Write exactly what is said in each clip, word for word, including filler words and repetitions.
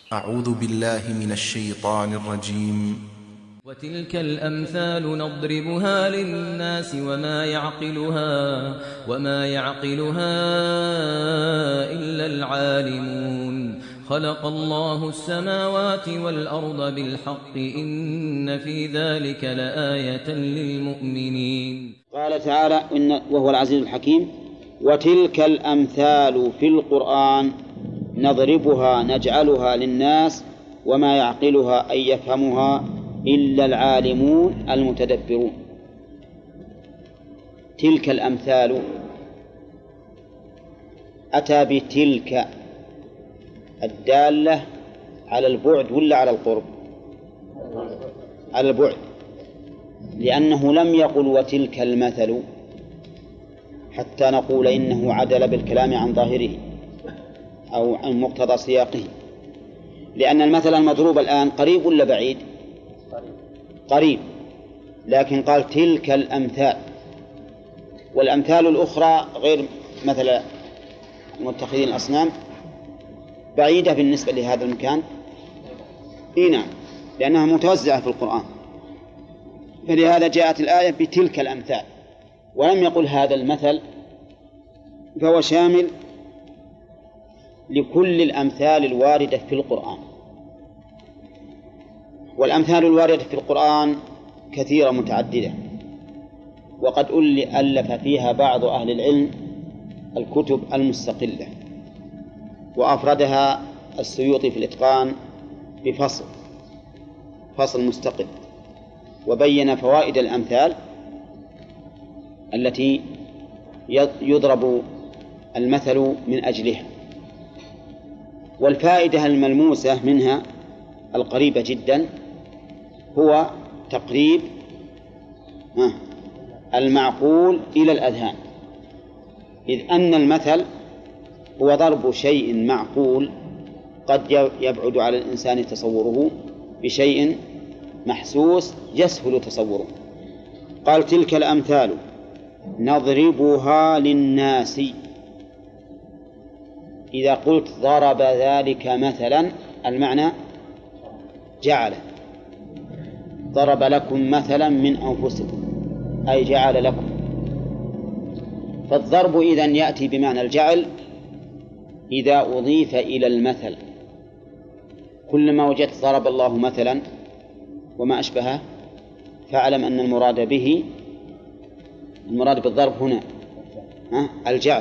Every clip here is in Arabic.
أعوذ بالله من الشيطان الرجيم. وتلك الأمثال نضربها للناس وما يعقلها وما يعقلها إلا العالمون. خلق الله السماوات والأرض بالحق إن في ذلك لآية للمؤمنين. قال تعالى إن وهو العزيز الحكيم: وتلك الأمثال في القرآن نضربها نجعلها للناس وما يعقلها أي يفهمها إلا العالمون المتدبرون. تلك الأمثال أتى بتلك الدالة على البعد ولا على القرب؟ على البعد، لأنه لم يقل وتلك المثل حتى نقول إنه عدل بالكلام عن ظاهره أو عن مقتضى سياقه، لأن المثل المضروب الآن قريب ولا بعيد؟ قريب، لكن قال تلك الأمثال، والأمثال الأخرى غير مثل متخذين الأصنام بعيدة بالنسبة لهذا المكان. إيه نعم، لأنها متوزعة في القرآن، فلهذا جاءت الآية بتلك الأمثال، ولم يقل هذا المثل، فهو شامل لكل الأمثال الواردة في القرآن. والأمثال الواردة في القرآن كثيرة متعددة، وقد ألف فيها بعض أهل العلم الكتب المستقلة، وأفردها السيوطي في الإتقان بفصل فصل مستقل، وبين فوائد الأمثال التي يضرب المثل من أجلها. والفائدة الملموسة منها القريبة جدا هو تقريب المعقول إلى الأذهان، إذ أن المثل هو ضرب شيء معقول قد يبعد على الإنسان تصوره بشيء محسوس يسهل تصوره. قال تلك الأمثال نضربها للناس. إذا قلت ضرب ذلك مثلا المعنى جعل، ضرب لكم مثلا من أنفسكم أي جعل لكم. فالضرب إذن يأتي بمعنى الجعل إذا أضيف إلى المثل. كلما وجدت ضرب الله مثلا وما أشبهه فاعلم أن المراد به المراد بالضرب هنا الجعل.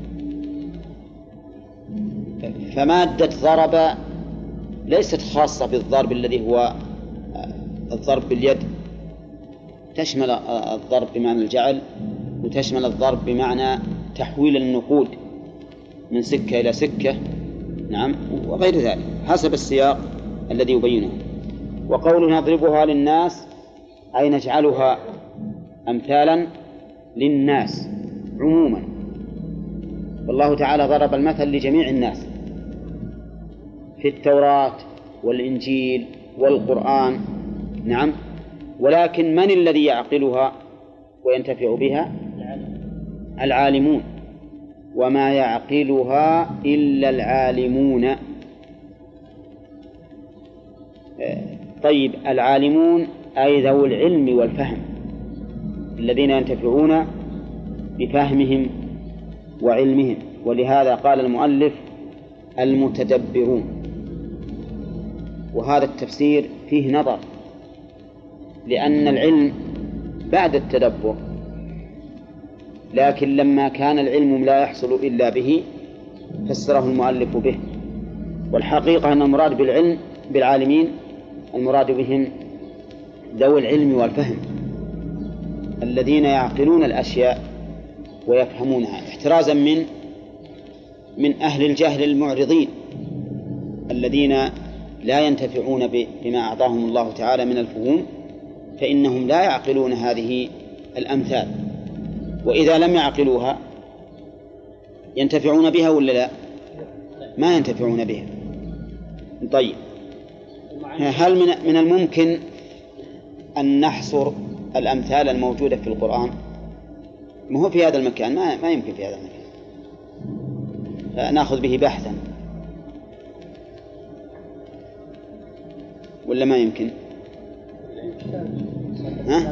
فمادة ضرب ليست خاصة بالضرب الذي هو الضرب باليد، تشمل الضرب بمعنى الجعل، وتشمل الضرب بمعنى تحويل النقود من سكة إلى سكة، نعم، وغير ذلك حسب السياق الذي يبينه. وقول نضربها للناس أي نجعلها أمثالا للناس عموما، والله تعالى ضرب المثل لجميع الناس في التوراة والإنجيل والقرآن، نعم، ولكن من الذي يعقلها وينتفع بها؟ العالمون، وما يعقلها إلا العالمون. طيب، العالمون أي ذو العلم والفهم الذين ينتفعون بفهمهم وعلمهم، ولهذا قال المؤلف المتدبرون. وهذا التفسير فيه نظر، لأن العلم بعد التدبر، لكن لما كان العلم لا يحصل إلا به فسره المؤلف به. والحقيقة أن المراد بالعلم بالعالمين المراد بهم ذوي العلم والفهم الذين يعقلون الأشياء ويفهمونها، احترازا من من أهل الجهل المعرضين الذين لا ينتفعون بما أعطاهم الله تعالى من الفهوم، فإنهم لا يعقلون هذه الأمثال، وإذا لم يعقلوها ينتفعون بها ولا لا؟ ما ينتفعون بها. طيب، هل من من الممكن أن نحصر الأمثال الموجودة في القرآن؟ ما هو في هذا المكان، ما ما يمكن في هذا المكان، فنأخذ به بحثا. ولا ما يمكن؟ ها؟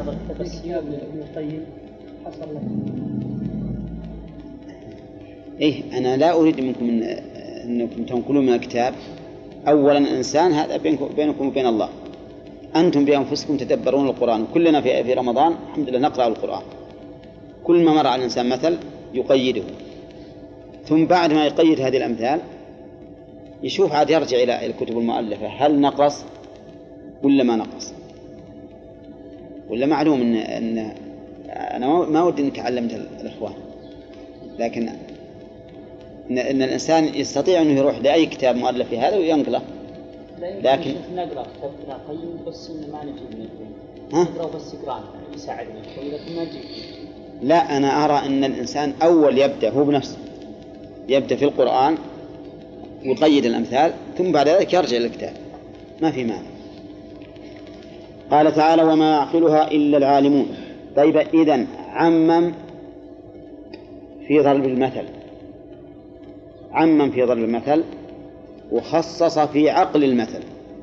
إيه أنا لا أريد منكم إن أنكم تنقلون من الكتاب. أولا إنسان هذا بينكم وبين الله، أنتم بأنفسكم تدبرون القرآن، كلنا في في رمضان الحمد لله نقرأ القرآن، كل ما مر على الإنسان مثل يقيده، ثم بعد ما يقيد هذه الأمثال يشوف عاد يرجع إلى الكتب المؤلفة هل نقص ولا ما نقص. ولا معلوم إن, إن أنا ما ودي إنك علمت الإخوان، لكن إن, إن الإنسان يستطيع أنه يروح لأي كتاب مؤلف في هذا وينقله. لكن نقرأ كتاب قيم بس ما نجيب نقرأ بس قرآن يساعدنا لكن ما نجيب. لا أنا أرى أن الإنسان أول يبدأ هو بنفسه، يبدأ في القرآن ويقيد الأمثال ثم بعد ذلك يرجع للكتاب، ما في مانع. قال تعالى وما يعقلها إلا العالمون. طيب إذن عمم في ضرب المثل، عمم في ضرب المثل وخصص في عقل المثل.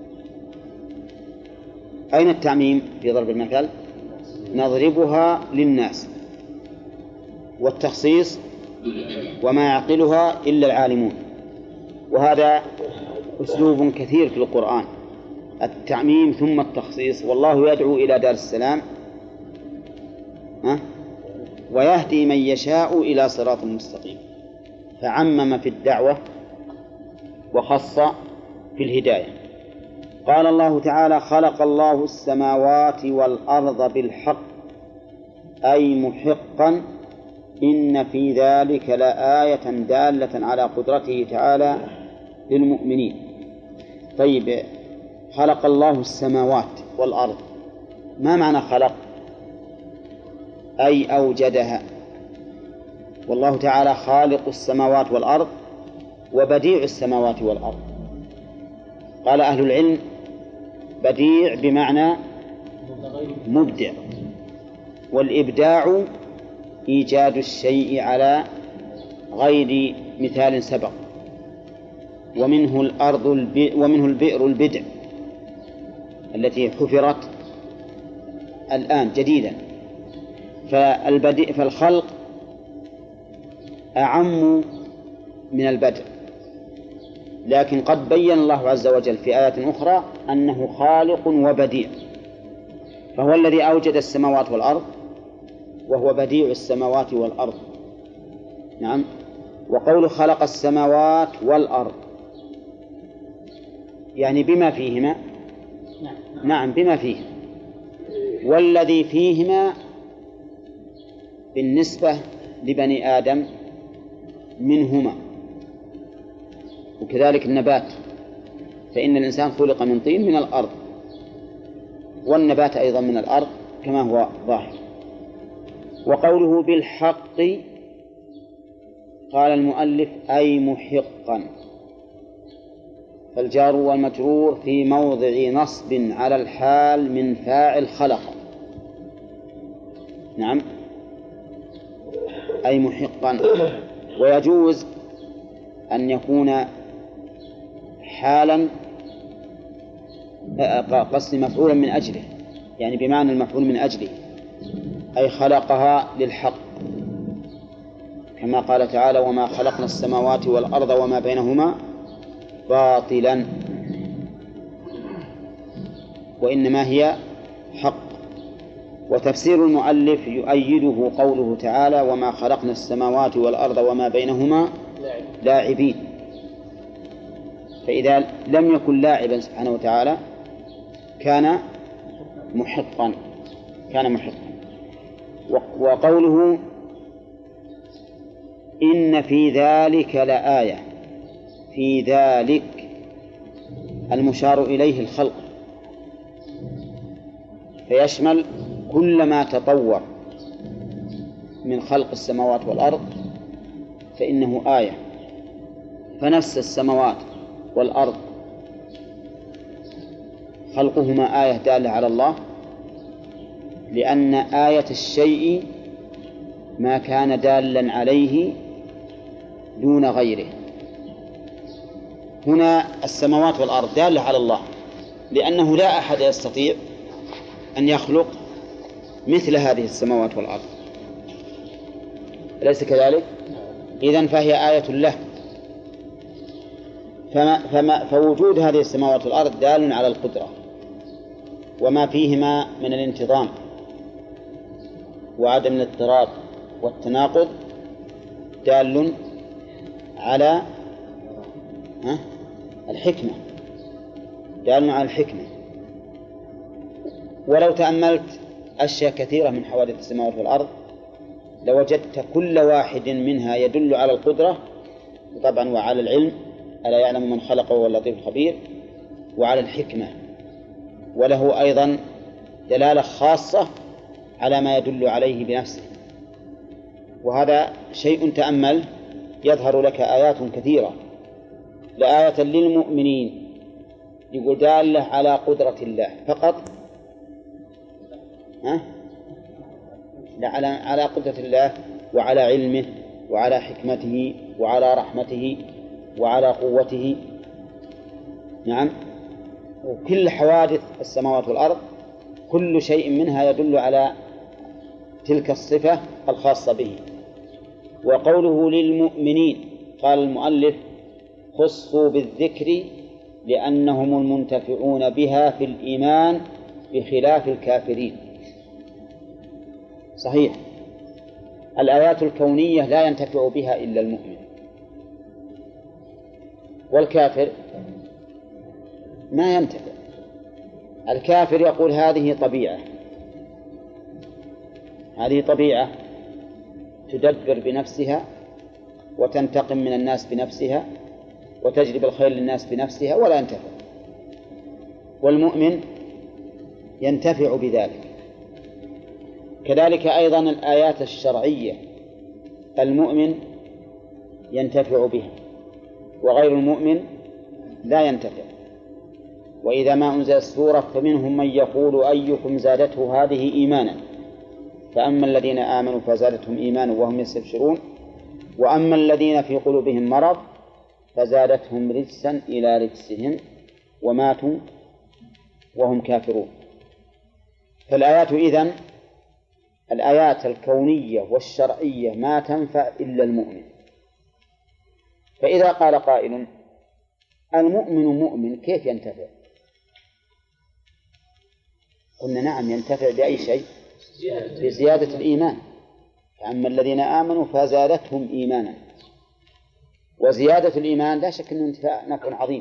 أين التعميم في ضرب المثل؟ نضربها للناس، والتخصيص وما يعقلها إلا العالمون. وهذا أسلوب كثير في القرآن، التعميم ثم التخصيص. والله يدعو إلى دار السلام ويهدي من يشاء إلى صراط مستقيم، فعمم في الدعوة وخص في الهداية. قال الله تعالى خلق الله السماوات والأرض بالحق أي محقا إن في ذلك لآية دالة على قدرته تعالى للمؤمنين. طيب خلق الله السماوات والأرض، ما معنى خلق؟ أي أوجدها، والله تعالى خالق السماوات والأرض وبديع السماوات والأرض. قال أهل العلم بديع بمعنى مبدع، والإبداع إيجاد الشيء على غير مثال سبق. ومنه الأرض ومنه البئر البدع التي حفرت الآن جديدا. فالبديع فالخلق أعم من البدع، لكن قد بين الله عز وجل في آيات أخرى أنه خالق وبديع، فهو الذي أوجد السماوات والأرض وهو بديع السماوات والأرض. نعم. وقول خلق السماوات والأرض يعني بما فيهما، نعم بما فيهما، والذي فيهما بالنسبة لبني آدم منهما، وكذلك النبات، فإن الإنسان خلق من طين من الأرض، والنبات أيضا من الأرض كما هو ظاهر. وقوله بالحق قال المؤلف أي محقا، فالجار والمجرور في موضع نصب على الحال من فاعل خلق. نعم أي محقا. ويجوز أن يكون حالا قصد مفعولا من أجله، يعني بمعنى المفعول من أجله، أي خلقها للحق، كما قال تعالى وما خلقنا السماوات والأرض وما بينهما باطلا وإنما هي حق. وتفسير المؤلف يؤيده قوله تعالى وما خلقنا السماوات والأرض وما بينهما لاعبين، فإذا لم يكن لاعبا سبحانه وتعالى كان محقا، كان محقا. وقوله إن في ذلك لآية، في ذلك المشار إليه الخلق، فيشمل كل ما تطور من خلق السماوات والأرض فإنه آية. فنفس السماوات والأرض خلقهما آية دالة على الله، لأن آية الشيء ما كان دالا عليه دون غيره. هنا السماوات والأرض دالة على الله لأنه لا أحد يستطيع أن يخلق مثل هذه السماوات والأرض، أليس كذلك؟ إذن فهي آية له. فما فما فوجود هذه السماوات والأرض دال على القدرة، وما فيهما من الانتظام وعدم الاضطراب والتناقض دال على الحكمة، دال على الحكمة. ولو تأملت أشياء كثيرة من حوادث السماوات والأرض لوجدت كل واحد منها يدل على القدرة طبعا، وعلى العلم، ألا يعلم من خلق وهو اللطيف الخبير، وعلى الحكمة، وله أيضا دلالة خاصة على ما يدل عليه بنفسه. وهذا شيء تأمل يظهر لك آيات كثيرة، لآية للمؤمنين يقول دالة على قدرة الله فقط، ها؟ لا، على على قدرة الله وعلى علمه وعلى حكمته وعلى رحمته وعلى قوته. نعم. وكل حوادث السماوات والأرض كل شيء منها يدل على تلك الصفة الخاصة به. وقوله للمؤمنين قال المؤلف خصوا بالذكر لأنهم المنتفعون بها في الإيمان بخلاف الكافرين. صحيح، الآيات الكونية لا ينتفع بها إلا المؤمن، والكافر ما ينتفع. الكافر يقول هذه طبيعة، هذه طبيعة تدبر بنفسها وتنتقم من الناس بنفسها وتجلب الخير للناس بنفسها ولا ينتفع. والمؤمن ينتفع بذلك. كذلك أيضا الآيات الشرعية المؤمن ينتفع بها وغير المؤمن لا ينتفع. وإذا ما أنزل السورة فمنهم من يقول أيكم زادته هذه إيمانا، فأما الذين آمنوا فزادتهم إيمانا وهم يستبشرون، وأما الذين في قلوبهم مرض فزادتهم رجسا إلى رجسهم وماتوا وهم كافرون. فالآيات إذن الآيات الكونية والشرعية ما تنفع إلا المؤمن. فإذا قال قائل المؤمن مؤمن كيف ينتفع؟ قلنا نعم ينتفع بأي شيء؟ بزيادة الإيمان. أما الذين آمنوا فزادتهم إيمانا، وزيادة الإيمان لا شك أنه انتفاع نفع عظيم،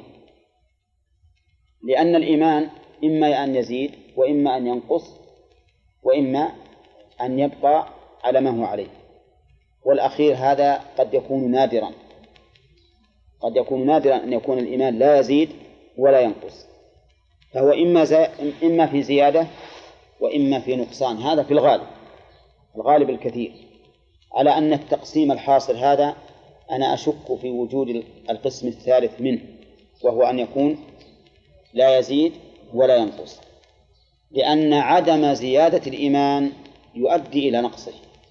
لأن الإيمان إما أن يزيد وإما أن ينقص وإما أن يبقى على ما هو عليه، والأخير هذا قد يكون نادرا، قد يكون نادرا أن يكون الإيمان لا يزيد ولا ينقص، فهو إما, زي... إما في زيادة وإما في نقصان. هذا في الغالب، الغالب الكثير، على أن التقسيم الحاصل هذا أنا أشك في وجود القسم الثالث منه، وهو أن يكون لا يزيد ولا ينقص، لأن عدم زيادة الإيمان يؤدي إلى نقصه،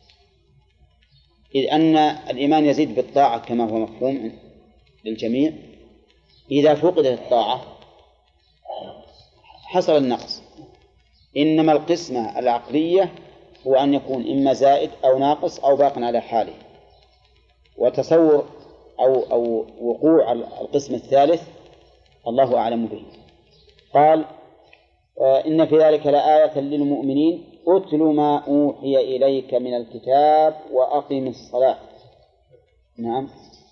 إذ أن الإيمان يزيد بالطاعة كما هو مفهوم للجميع. إذا فقدت الطاعة حصل النقص. إنما القسمة العقلية هو أن يكون إما زائد أو ناقص أو باق على حاله. وتصور أو, أو وقوع القسم الثالث الله أعلم به. قال إن في ذلك لآية للمؤمنين أتل ما أوحي إليك من الكتاب وأقم الصلاة. نعم.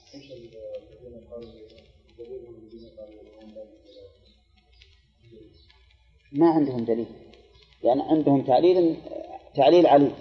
ما عندهم دليل، يعني عندهم تعليل تعليل عليه.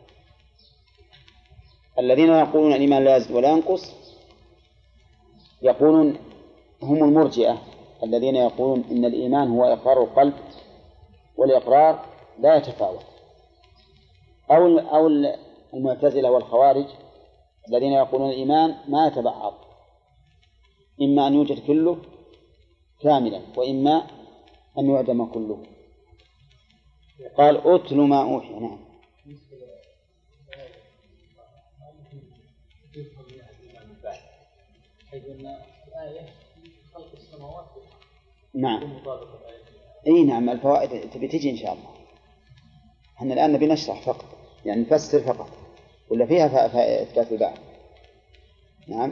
الذين يقولون الإيمان لا يزيد ولا ينقص يقولون هم المرجئة الذين يقولون إن الإيمان هو إقرار القلب والإقرار لا يتفاوت، أو أو المعتزلة والخوارج الذين يقولون الإيمان ما يتبعض، إما أن يوجد كله كاملا وإما أن يعدم كله. قال أتل ما أوحي. نعم. نعم أي نعم الفوائد تبي تجي إن شاء الله. احنا الآن نبي نشرح فقط، يعني نفسر فقط، ولا فيها إثبات البعض. نعم.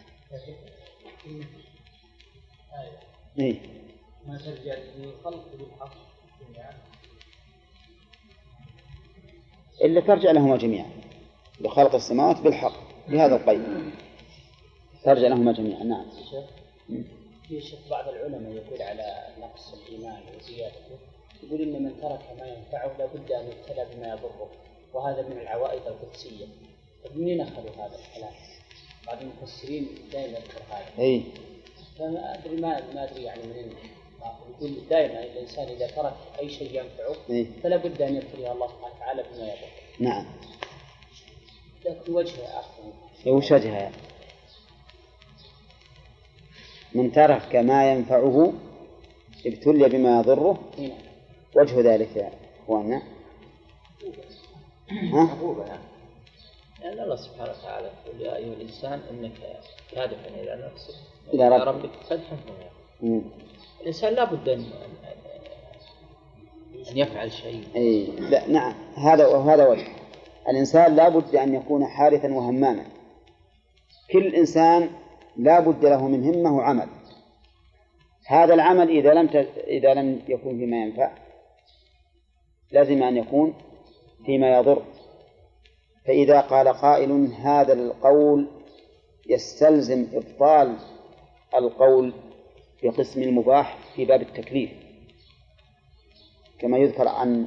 إيه. ما ترجع للخلق بالحق إلا ترجع لهما جميعا، لخلق السماوات بالحق بهذا القيد ترجع لهما جميعا. نعم. في شيخ بعض العلماء يقول على نقص الإيمان وزيادته، يقول إن من ترك ما ينفعه لابد أن يبتلى بما يضره، وهذا من العوائد القدسية. فمنين أخذوا هذا الكلام؟ بعض المفسرين دائما يذكر هذا. إيه. فما أدري ما ما أدري يعني منين. يقول دائما الإنسان إذا ترك أي شيء ينفعه إيه؟ فلا بد أن يبتليه الله سبحانه وتعالى بما يضره. نعم. لكن وجهه آخر. وش وجهها؟ من ترك ما ينفعه ابتلي بما يضره. نعم. وجه ذلك يا أخواننا؟ ها؟ لأن الله سبحانه وتعالى يقول يا أيها الإنسان إنك كادح إلى نفسك إلى إلى ربك ربك كدحا فملاقيه. الإنسان لا بد أن أن يفعل شيء. أي لا نعم هذا وهذا وجه. الإنسان لا بد أن يكون حارثا وهماما. كل إنسان لا بد له من همة وعمل. هذا العمل إذا لم ت... إذا لم يكن فيما ينفع لازم أن يكون فيما يضر. فإذا قال قائل هذا القول يستلزم إبطال القول بقسم المباح في باب التكليف، كما يذكر عن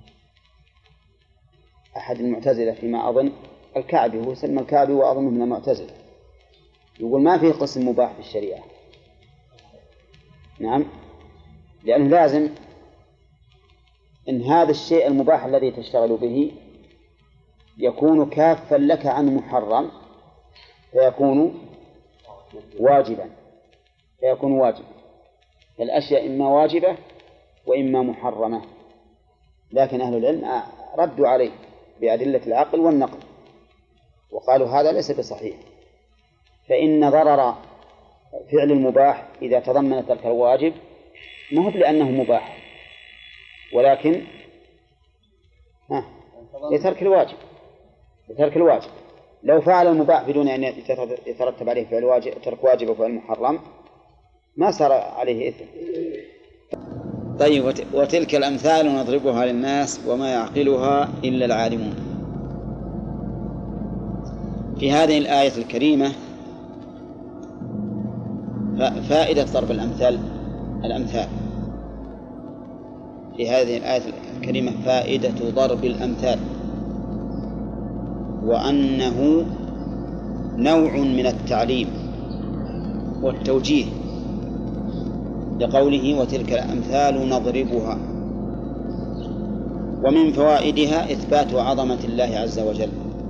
أحد المعتزلة فيما أظن الكعبي، هو يسمى الكعبي وأظنه من المعتزلة، يقول ما فيه قسم مباح في الشريعة. نعم، لأنه لازم إن هذا الشيء المباح الذي تشتغل به يكون كافا لك عن محرم فيكون واجبا فيكون واجبا الأشياء إما واجبة وإما محرمة. لكن أهل العلم ردوا عليه بأدلة العقل والنقل وقالوا هذا ليس بصحيح، فإن ضرر فعل المباح إذا تضمن ترك الواجب ما هو لأنه مباح، ولكن ها لترك الواجب لترك الواجب. لو فعل المباح بدون أن يترتب عليه فعل واجب ترك واجب وفعل محرم ما صار عليه إثم. طيب، وتلك الأمثال نضربها للناس وما يعقلها إلا العالمون. في هذه الآية الكريمة فائدة ضرب الأمثال الأمثال في هذه الآية الكريمة فائدة ضرب الأمثال، وأنه نوع من التعليم والتوجيه لقوله وتلك الأمثال نضربها. ومن فوائدها إثبات عظمة الله عز وجل.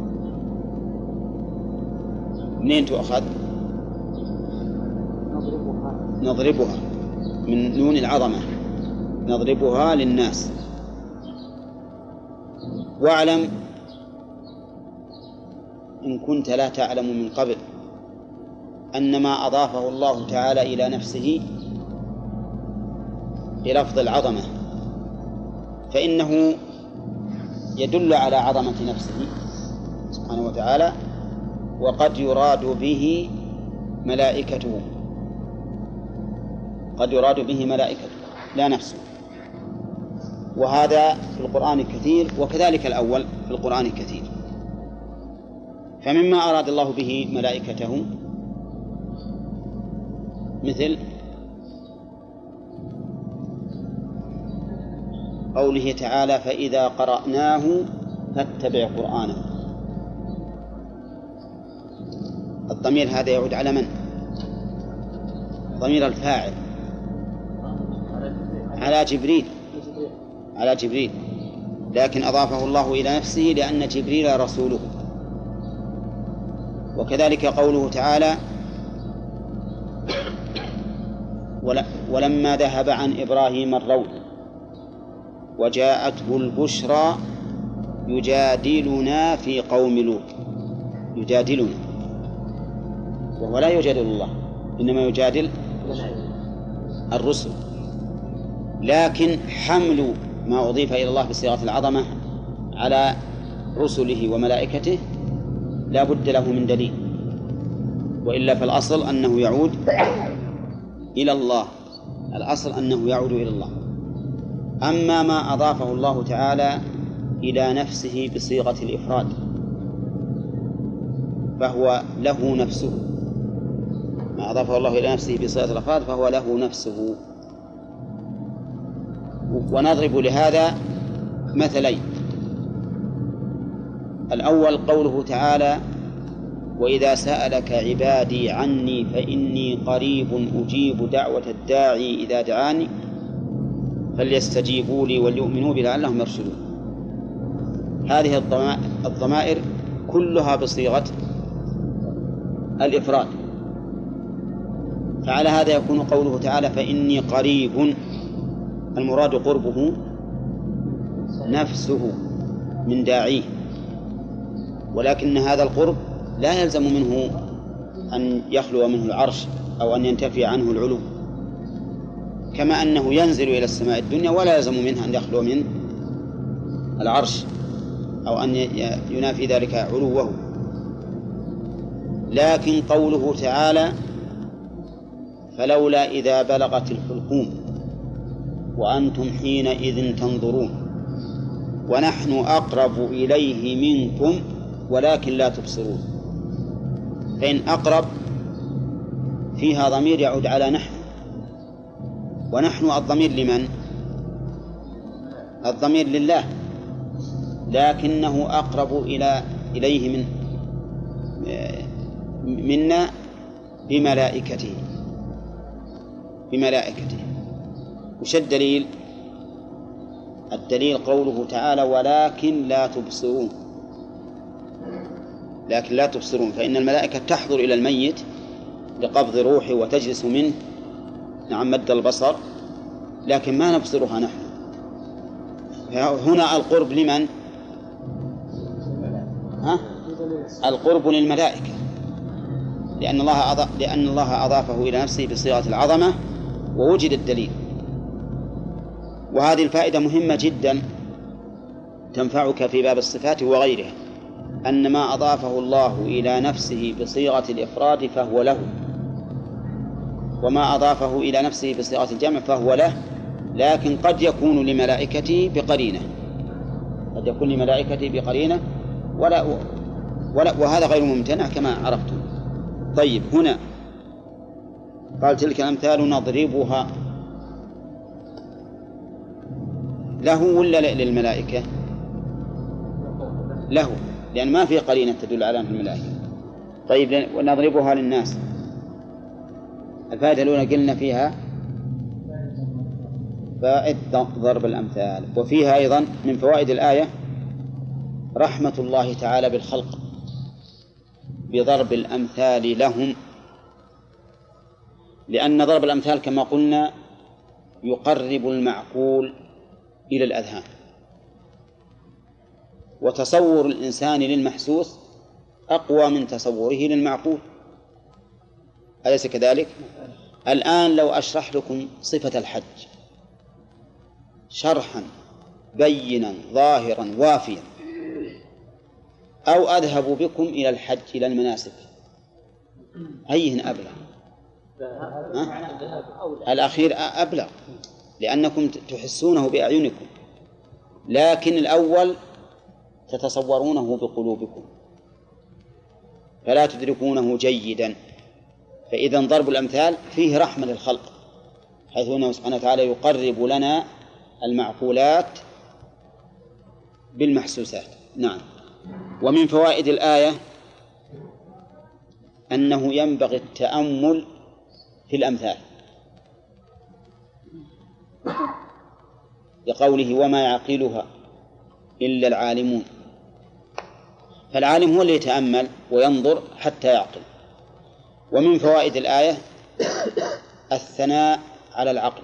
منين تؤخذ؟ نضربها نضربها من نون العظمة، نضربها للناس. واعلم إن كنت لا تعلم من قبل أن ما أضافه الله تعالى إلى نفسه بلفظ العظمة فإنه يدل على عظمة نفسه سبحانه وتعالى، وقد يراد به ملائكته قد يراد به ملائكته لا نفسه، وهذا في القرآن كثير، وكذلك الأول في القرآن كثير. فمما أراد الله به ملائكته مثل قوله تعالى فإذا قرأناه فاتبع قرآنه. الضمير هذا يعود على من؟ ضمير الفاعل على جبريل على جبريل لكن أضافه الله إلى نفسه لأن جبريل رسوله. وكذلك قوله تعالى ولما ذهب عن إبراهيم الروع وجاءته البشرى يجادلنا في قوم لوط. يجادلنا، وهو لا يجادل الله، إنما يجادل الرسل. لكن حمل ما أضيف إلى الله بصيغة العظمة على رسله وملائكته لا بد له من دليل، وإلا فالأصل أنه يعود إلى الله، الأصل أنه يعود إلى الله. أما ما أضافه الله تعالى إلى نفسه بصيغة الإفراد فهو له نفسه، ما أضافه الله إلى نفسه بصيغة الإفراد فهو له نفسه. ونضرب لهذا مثلين. الأول قوله تعالى: وإذا سألك عبادي عني فإني قريب أجيب دعوة الداعي إذا دعاني فليستجيبوا لي وليؤمنوا بي لعلهم يرشدون. هذه الضمائر كلها بصيغة الإفراد، فعلى هذا يكون قوله تعالى فإني قريب المراد قربه نفسه من داعيه، ولكن هذا القرب لا يلزم منه أن يخلو منه العرش أو أن ينتفي عنه العلو، كما أنه ينزل إلى السماء الدنيا ولا يلزم منه أن يخلو من العرش أو أن ينافي ذلك علوه. لكن قوله تعالى فلولا إذا بلغت الحلقوم وأنتم حينئذ تنظرون ونحن أقرب إليه منكم ولكن لا تبصرون، فإن أقرب فيها ضمير يعود على نحن، ونحن الضمير لمن؟ الضمير لله، لكنه أقرب إلى إليه من منا بملائكته بملائكته. وش الدليل؟ الدليل قوله تعالى ولكن لا تبصرون، لكن لا تبصرون، فإن الملائكة تحضر إلى الميت لقبض روحه وتجلس منه نعم مد البصر، لكن ما نبصرها نحن. هنا القرب لمن؟ ها؟ القرب للملائكة، لأن الله أضاف لأن الله أضافه إلى نفسه بصيغة العظمة ووجد الدليل. وهذه الفائدة مهمة جدا تنفعك في باب الصفات وغيرها، أن ما أضافه الله إلى نفسه بصيغة الإفراد فهو له، وما أضافه إلى نفسه بصيغة الجمع فهو له، لكن قد يكون لملائكته بقرينة، قد يكون لملائكته بقرينة ولا ولا وهذا غير ممتنع كما عرفتم. طيب، هنا قال تلك الأمثال نضربها له ولا للملائكة؟ له، لأن ما في قرينة تدل على أنها الملائكة. طيب، ونضربها للناس، الفائدة الأولى قلنا فيها فائدة ضرب الأمثال، وفيها أيضا من فوائد الآية رحمة الله تعالى بالخلق بضرب الأمثال لهم، لأن ضرب الأمثال كما قلنا يقرب المعقول إلى الأذهان، وتصور الإنسان للمحسوس أقوى من تصوره للمعقول، أليس كذلك؟ الآن لو أشرح لكم صفة الحج شرحا بينا ظاهرا وافيا، أو أذهب بكم إلى الحج إلى المناسك، أيهن أبلغ؟ الأخير أبلغ، لأنكم تحسونه بأعينكم، لكن الأول تتصورونه بقلوبكم فلا تدركونه جيدا. فإذا ضرب الأمثال فيه رحمة للخلق، حيث أنه سبحانه وتعالى يقرب لنا المعقولات بالمحسوسات. نعم. ومن فوائد الآية أنه ينبغي التأمل في الأمثال، لقوله وما يعقلها إلا العالمون، فالعالم هو اللي يتأمل وينظر حتى يعقل. ومن فوائد الآية الثناء على العقل،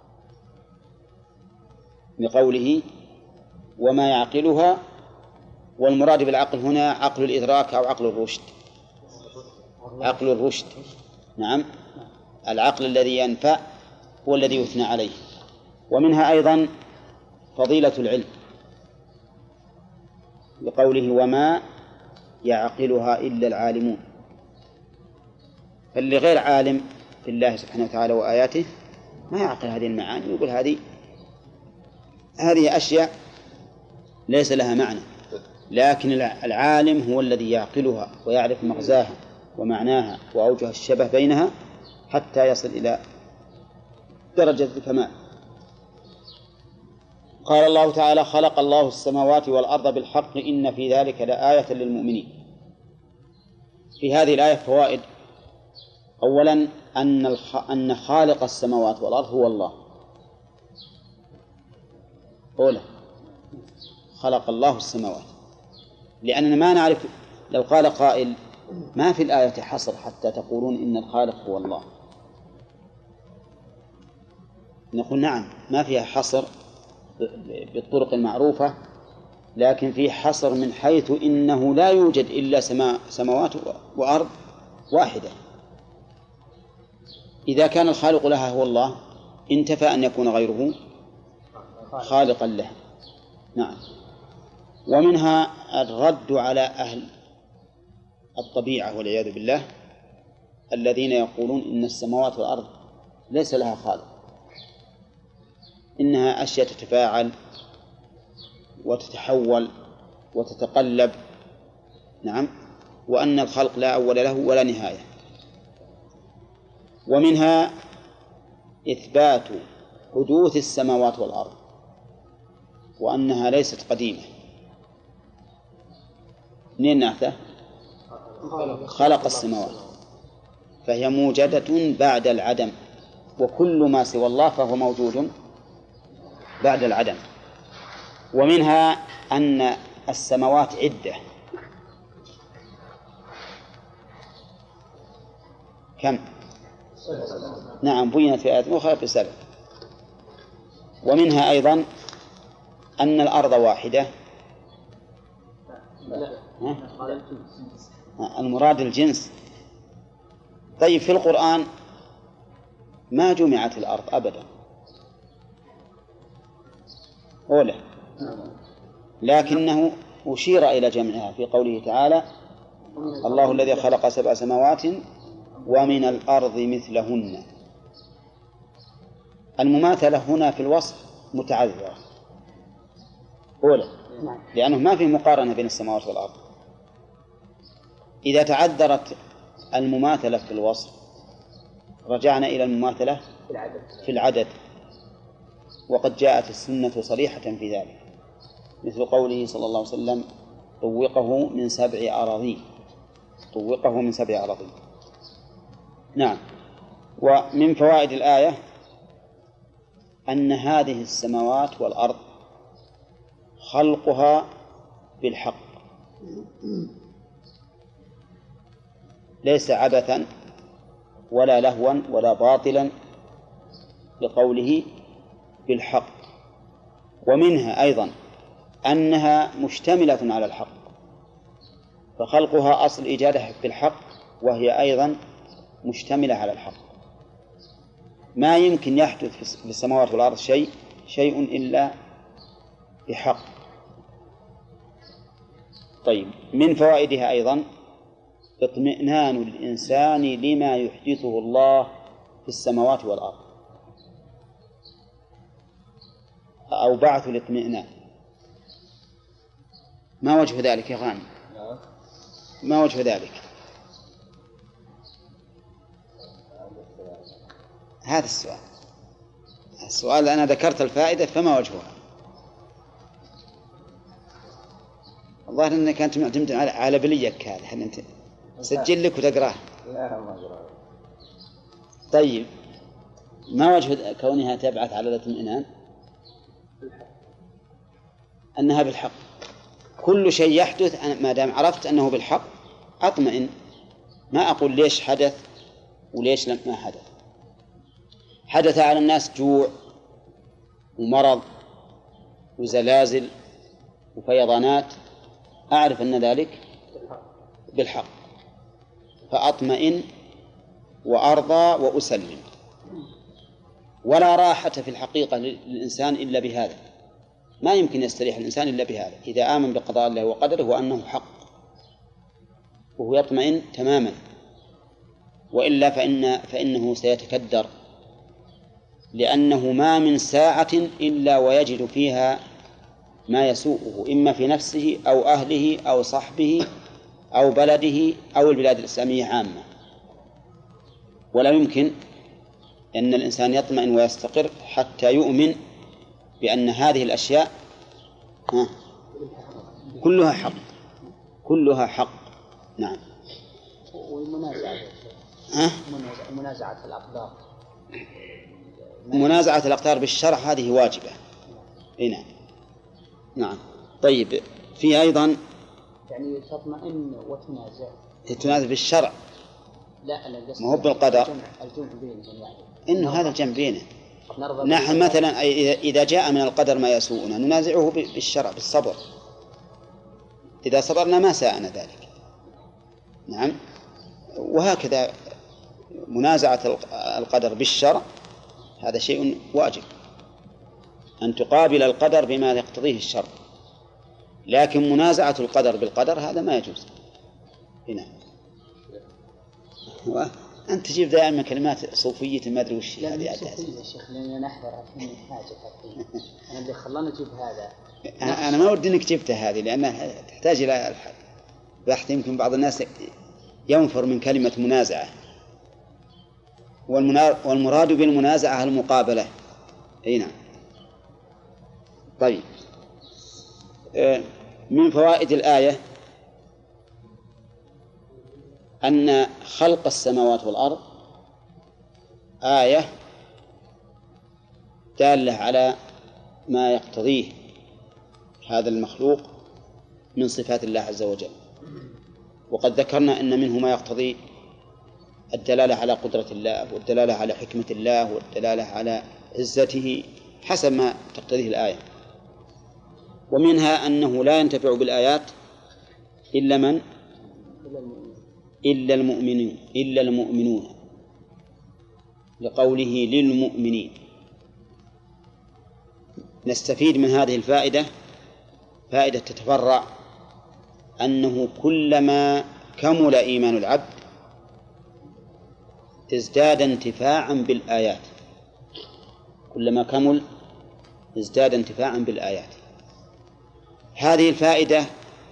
بقوله وما يعقلها، والمراد بالعقل هنا عقل الإدراك أو عقل الرشد. عقل الرشد، نعم، العقل الذي ينفع هو الذي يثنى عليه، ومنها أيضا فضيلة العلم لقوله وما يعقلها إلا العالمون، فاللي غير عالم بالله سبحانه وتعالى وآياته ما يعقل هذه المعاني، يقول هذه هذه أشياء ليس لها معنى، لكن العالم هو الذي يعقلها ويعرف مغزاها ومعناها وأوجه الشبه بينها حتى يصل إلى درجة الكمال. قال الله تعالى خلق الله السماوات والأرض بالحق إن في ذلك لآية للمؤمنين. في هذه الآية فوائد. أولا أن الخ... أن خالق السماوات والأرض هو الله. أولا خلق الله السماوات، لأننا ما نعرف لو قال قائل ما في الآية حصر حتى تقولون إن الخالق هو الله، نقول نعم ما فيها حصر بالطرق المعروفة، لكن فيه حصر من حيث إنه لا يوجد إلا سماء سماوات وأرض واحدة. إذا كان الخالق لها هو الله انتفى أن يكون غيره خالقا لها. نعم. ومنها الرد على أهل الطبيعة والعياذ بالله الذين يقولون إن السماوات والأرض ليس لها خالق، إنها أشياء تتفاعل وتتحول وتتقلب. نعم. وأن الخلق لا أول له ولا نهاية. ومنها إثبات حدوث السماوات والأرض وأنها ليست قديمة. منين نعرفه؟ خلق السماوات، فهي موجدة بعد العدم، وكل ما سوى الله فهو موجود بعد العدم. ومنها أن السماوات عدة. كم؟ نعم بينت في آيات أخرى بسبب. ومنها أيضا أن الأرض واحدة. المراد الجنس. طيب في القرآن ما جمعت الأرض أبدا أولا، لكنه أشير إلى جمعها في قوله تعالى الله الذي خلق سبع سماوات ومن الأرض مثلهن. المماثلة هنا في الوصف متعذرة أولا، لأنه ما في مقارنة بين السماوات والأرض. إذا تعذرت المماثلة في الوصف رجعنا إلى المماثلة في العدد، وقد جاءت السنة صريحة في ذلك، مثل قوله صلى الله عليه وسلم طوقه من سبع أراضين، طوقه من سبع أراضين. نعم. ومن فوائد الآية أن هذه السماوات والأرض خلقها بالحق، ليس عبثا ولا لهوا ولا باطلا، لقوله بالحق. ومنها أيضا أنها مشتملة على الحق، فخلقها أصل إيجادها بالحق، وهي أيضا مشتملة على الحق. ما يمكن يحدث في السماوات والأرض شيء شيء إلا بحق. طيب من فوائدها أيضا اطمئنان الإنسان لما يحدثه الله في السماوات والأرض، أو بعث الاطمئنان. ما وجه ذلك يا غانم؟ ما وجه ذلك؟ هذا السؤال. السؤال أنا ذكرت الفائدة فما وجهها؟ الظاهر أنك أنت معتمد على بليك هذا، هل أنت سجل لك وتقراه؟ طيب ما وجه كونها تبعث على الاطمئنان؟ أنها بالحق. كل شيء يحدث ما دام عرفت أنه بالحق أطمئن، ما أقول ليش حدث وليش ما حدث. حدث على الناس جوع ومرض وزلازل وفيضانات، أعرف أن ذلك بالحق فأطمئن وأرضى وأسلم. ولا راحة في الحقيقة للإنسان إلا بهذا. ما يمكن يستريح الإنسان إلا بهذا، إذا آمن بقضاء الله وقدره وأنه حق وهو يطمئن تماما، وإلا فإن فإنه سيتكدر، لأنه ما من ساعة إلا ويجد فيها ما يسوءه، إما في نفسه أو أهله أو صحبه أو بلده أو البلاد الإسلامية عامة. ولا يمكن أن الإنسان يطمئن ويستقر حتى يؤمن بأن هذه الأشياء كلها حق، كلها حق. نعم. والمنازعة منازعة الأقدار، منازعة الأقدار بالشرع هذه واجبة. هنا نعم. طيب في أيضا يعني تطمئن وتنازع، تنازع بالشرع، لا أنا قصدي ما هو بالقدر، الجمع بينهم يعني إنه هذا الجمع بينه. نحن نحن مثلا إذا جاء من القدر ما يسوءنا ننازعه بالشرع بالصبر، إذا صبرنا ما ساءنا ذلك. نعم. وهكذا منازعة القدر بالشرع هذا شيء واجب، أن تقابل القدر بما يقتضيه الشرع، لكن منازعة القدر بالقدر هذا ما يجوز. هنا أنت تجيب دائما كلمات صوفية ما أدري وش هذه. لا صوفية يا شيخ، لأننا نحضر عشان حاجة حقيقية. أنا اللي خلاني أجيب هذا. أنا ما ودي إنك جبتها هذه لأنها تحتاج إلى بحث. يمكن بعض الناس ينفر من كلمة منازعة، والمراد بالمنازعة المقابلة. هنا طيب من فوائد الآية أن خلق السماوات والأرض آية دالة على ما يقتضيه هذا المخلوق من صفات الله عز وجل، وقد ذكرنا أن منه ما يقتضي الدلالة على قدرة الله والدلالة على حكمة الله والدلالة على عزته حسب ما تقتضيه الآية. ومنها أنه لا ينتفع بالآيات إلا من إلا المؤمنين إلا المؤمنون لقوله للمؤمنين. نستفيد من هذه الفائدة فائدة تتفرع أنه كلما كمل إيمان العبد ازداد انتفاعا بالآيات، كلما كمل ازداد انتفاعا بالآيات. هذه الفائدة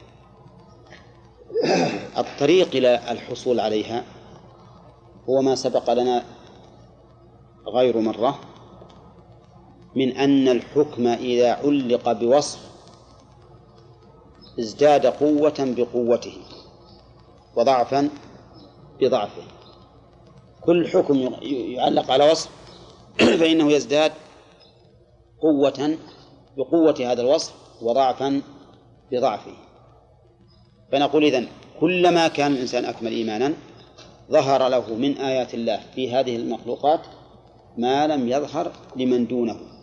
الطريق إلى الحصول عليها هو ما سبق لنا غير مرة من أن الحكم إذا علق بوصف ازداد قوة بقوته وضعفا بضعفه. كل حكم يعلق على وصف فإنه يزداد قوة بقوة هذا الوصف وضعفا بضعفه. فنقول إذن كلما كان الإنسان أكمل إيمانا ظهر له من آيات الله في هذه المخلوقات ما لم يظهر لمن دونه.